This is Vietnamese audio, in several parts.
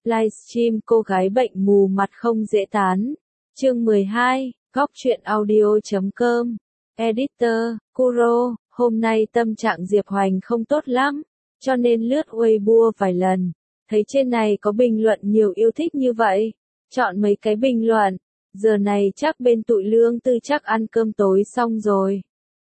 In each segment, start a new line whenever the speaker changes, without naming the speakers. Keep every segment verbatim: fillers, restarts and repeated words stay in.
Livestream cô gái bệnh mù mặt không dễ tán. Chương mười hai, góc truyện audio chấm com. Editor, Kuro, hôm nay tâm trạng Diệp Hoành không tốt lắm, cho nên lướt Weibo vài lần. Thấy trên này có bình luận nhiều yêu thích như vậy. Chọn mấy cái bình luận. Giờ này chắc bên tụi Lương Tư chắc ăn cơm tối xong rồi.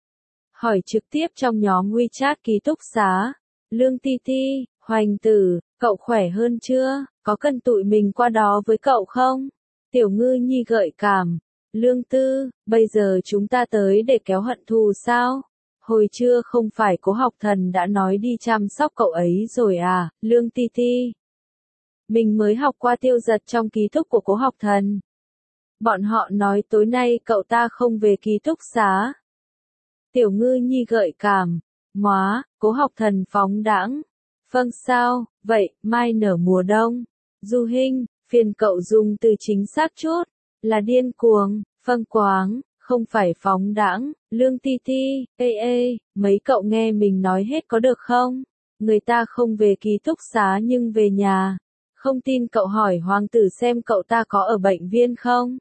Hỏi trực tiếp trong nhóm WeChat ký túc xá. Lương Ti Ti, Hoành tử, cậu khỏe hơn chưa? Có cần tụi mình qua đó với cậu không? Tiểu Ngư Nhi gợi cảm. Lương Tư, bây giờ chúng ta tới để kéo hận thù sao? Hồi trưa không phải Cố Học Thần đã nói đi chăm sóc cậu ấy rồi à, Lương Ti Ti. Mình mới học qua tiêu giật trong ký túc của Cố Học Thần. Bọn họ nói tối nay cậu ta không về ký túc xá. Tiểu Ngư Nhi gợi cảm. Móa, Cố Học Thần phóng đãng. Vâng sao, vậy, mai nở mùa đông. Du Hinh, phiền cậu dùng từ chính xác chút. Là điên cuồng, phâng quáng, không phải phóng đãng. Lương Ti Ti, ê ê, mấy cậu nghe mình nói hết có được không? Người ta không về ký túc xá nhưng về nhà. Không tin cậu hỏi Hoàng tử xem cậu ta có ở bệnh viện không?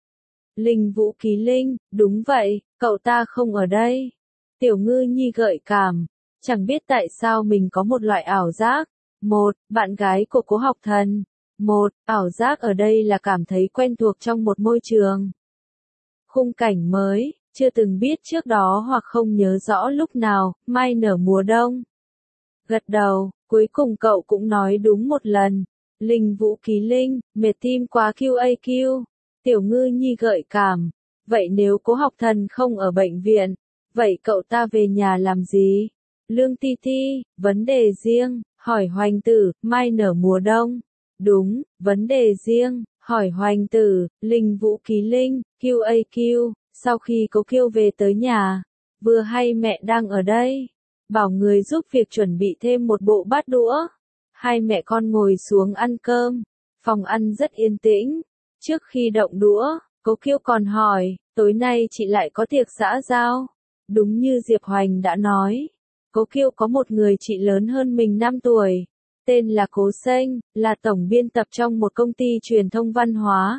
Linh Vũ Ký Linh, đúng vậy, cậu ta không ở đây. Tiểu Ngư Nhi gợi cảm, chẳng biết tại sao mình có một loại ảo giác. Một, bạn gái của Cố Học Thần. Một, ảo giác ở đây là cảm thấy quen thuộc trong một môi trường. Khung cảnh mới, chưa từng biết trước đó hoặc không nhớ rõ lúc nào, mai nở mùa đông. Gật đầu, cuối cùng cậu cũng nói đúng một lần. Linh Vũ Ký Linh, mệt tim quá quy a quy. Tiểu Ngư Nhi gợi cảm. Vậy nếu Cố Học Thần không ở bệnh viện, vậy cậu ta về nhà làm gì? Lương Ti Ti, vấn đề riêng, hỏi Hoành tử, mai nở mùa đông. Đúng, vấn đề riêng, hỏi Hoành tử, Linh Vũ Ký Linh, quy a quy, sau khi Cố Kiêu về tới nhà, vừa hay mẹ đang ở đây, bảo người giúp việc chuẩn bị thêm một bộ bát đũa. Hai mẹ con ngồi xuống ăn cơm, phòng ăn rất yên tĩnh. Trước khi động đũa, Cố Kiêu còn hỏi, tối nay chị lại có tiệc xã giao. Đúng như Diệp Hoành đã nói, Cố Kiêu có một người chị lớn hơn mình năm tuổi, tên là Cố Sênh, là tổng biên tập trong một công ty truyền thông văn hóa.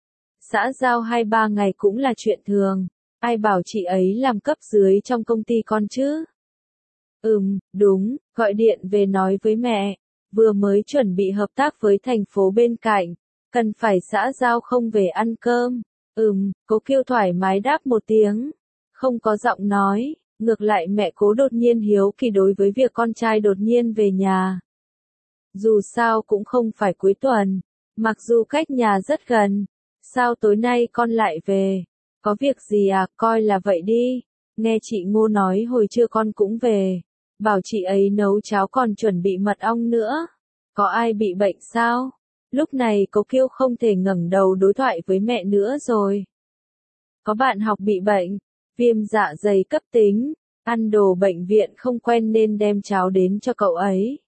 Xã giao hai ba ngày cũng là chuyện thường, ai bảo chị ấy làm cấp dưới trong công ty con chứ? Ừm, đúng, gọi điện về nói với mẹ, vừa mới chuẩn bị hợp tác với thành phố bên cạnh, cần phải xã giao không về ăn cơm. Ừm, Cố Kiêu thoải mái đáp một tiếng, không có giọng nói, ngược lại mẹ Cố đột nhiên hiếu kỳ đối với việc con trai đột nhiên về nhà. Dù sao cũng không phải cuối tuần, mặc dù cách nhà rất gần, sao tối nay con lại về? Có việc gì à, coi là vậy đi. Nghe chị Ngô nói hồi trưa con cũng về, bảo chị ấy nấu cháo còn chuẩn bị mật ong nữa. Có ai bị bệnh sao? Lúc này Cố Kiêu không thể ngẩng đầu đối thoại với mẹ nữa rồi. Có bạn học bị bệnh, viêm dạ dày cấp tính, ăn đồ bệnh viện không quen nên đem cháo đến cho cậu ấy.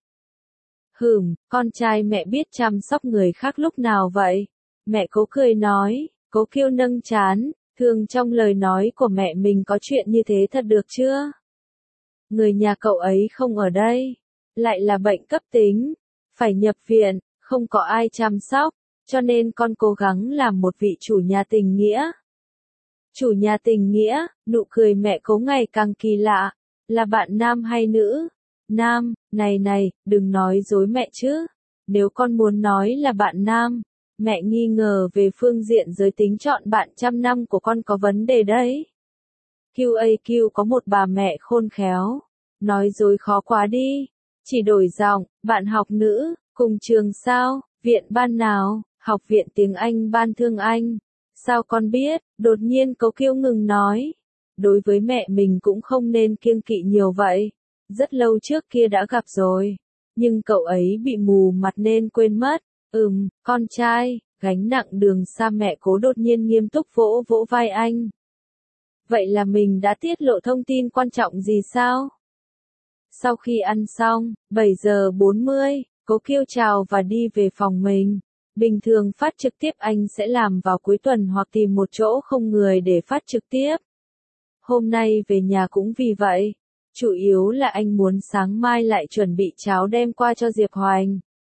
Hừm, con trai mẹ biết chăm sóc người khác lúc nào vậy? Mẹ Cố cười nói. Cố Kiêu nâng trán, thường trong lời nói của mẹ mình có chuyện như thế thật được chưa? Người nhà cậu ấy không ở đây, lại là bệnh cấp tính, phải nhập viện, không có ai chăm sóc, cho nên con cố gắng làm một vị chủ nhà tình nghĩa. Chủ nhà tình nghĩa, nụ cười mẹ Cố ngày càng kỳ lạ, là bạn nam hay nữ? Nam, này này, đừng nói dối mẹ chứ. Nếu con muốn nói là bạn nam, mẹ nghi ngờ về phương diện giới tính chọn bạn trăm năm của con có vấn đề đấy. quy a quy có một bà mẹ khôn khéo, nói dối khó quá đi. Chỉ đổi giọng, bạn học nữ, cùng trường sao, viện ban nào, học viện tiếng Anh ban Thương Anh. Sao con biết? Đột nhiên Cố Kiêu ngừng nói. Đối với mẹ mình cũng không nên kiêng kỵ nhiều vậy. Rất lâu trước kia đã gặp rồi, nhưng cậu ấy bị mù mặt nên quên mất. Ừm, con trai, gánh nặng đường xa mẹ Cố đột nhiên nghiêm túc vỗ vỗ vai anh. Vậy là mình đã tiết lộ thông tin quan trọng gì sao? Sau khi ăn xong, bảy giờ bốn mươi, Cố Kiêu chào và đi về phòng mình. Bình thường phát trực tiếp anh sẽ làm vào cuối tuần hoặc tìm một chỗ không người để phát trực tiếp. Hôm nay về nhà cũng vì vậy. Chủ yếu là anh muốn sáng mai lại chuẩn bị cháo đem qua cho Diệp Hoành.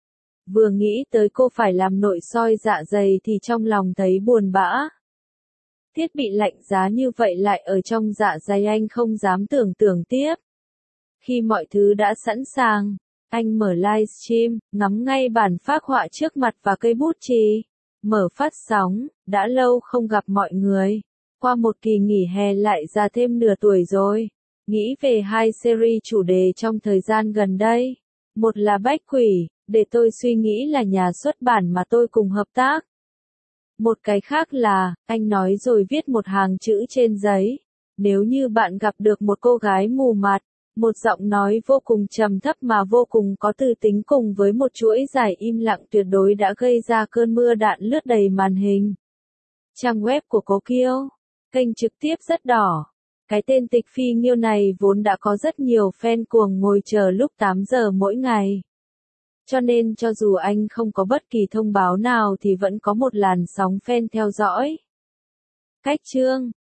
Vừa nghĩ tới cô phải làm nội soi dạ dày thì trong lòng thấy buồn bã. Thiết bị lạnh giá như vậy lại ở trong dạ dày anh không dám tưởng tượng tiếp. Khi mọi thứ đã sẵn sàng, anh mở livestream, ngắm ngay bản phác họa trước mặt và cây bút chì. Mở phát sóng, đã lâu không gặp mọi người. Qua một kỳ nghỉ hè lại già thêm nửa tuổi rồi. Nghĩ về hai series chủ đề trong thời gian gần đây. Một là Bách Quỷ, để tôi suy nghĩ là nhà xuất bản mà tôi cùng hợp tác. Một cái khác là, anh nói rồi viết một hàng chữ trên giấy. Nếu như bạn gặp được một cô gái mù mặt, một giọng nói vô cùng trầm thấp mà vô cùng có tư tính cùng với một chuỗi dài im lặng tuyệt đối đã gây ra cơn mưa đạn lướt đầy màn hình. Trang web của Cố Kiêu, kênh trực tiếp rất đỏ. Cái tên Tịch Phi Nghiêu này vốn đã có rất nhiều fan cuồng ngồi chờ lúc tám giờ mỗi ngày. Cho nên cho dù anh không có bất kỳ thông báo nào thì vẫn có một làn sóng fan theo dõi. Cách chương